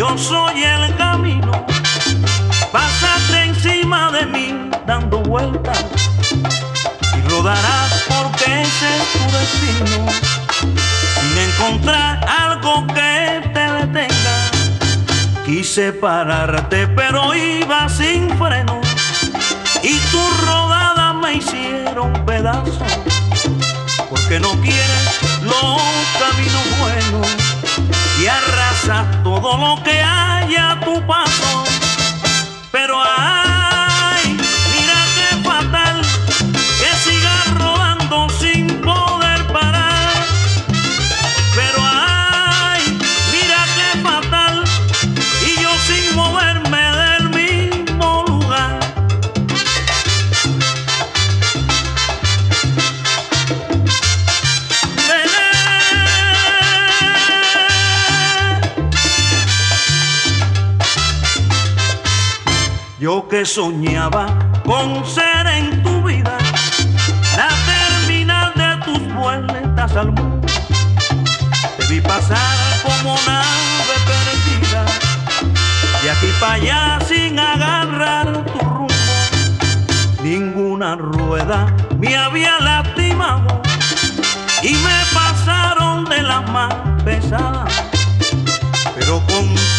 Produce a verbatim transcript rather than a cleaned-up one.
yo soy el camino. Pásate encima de mí dando vueltas y rodarás porque ese es tu destino. Sin encontrar algo que te detenga, quise pararte pero iba sin freno y tus rodadas me hicieron pedazos, porque no quieres los caminos buenos y arrasas todo lo que hay a tu paso. Pero ay, mira qué fatal que sigas rodando sin poder parar. Pero ay, mira qué fatal y yo sin moverme del mismo lugar. Yo que soñaba con ser en tu vida la terminal de tus vueltas al mundo, te vi pasar como nave perdida, de aquí para allá sin agarrar tu rumbo. Ninguna rueda me había lastimado y me pasaron de las más pesadas, pero con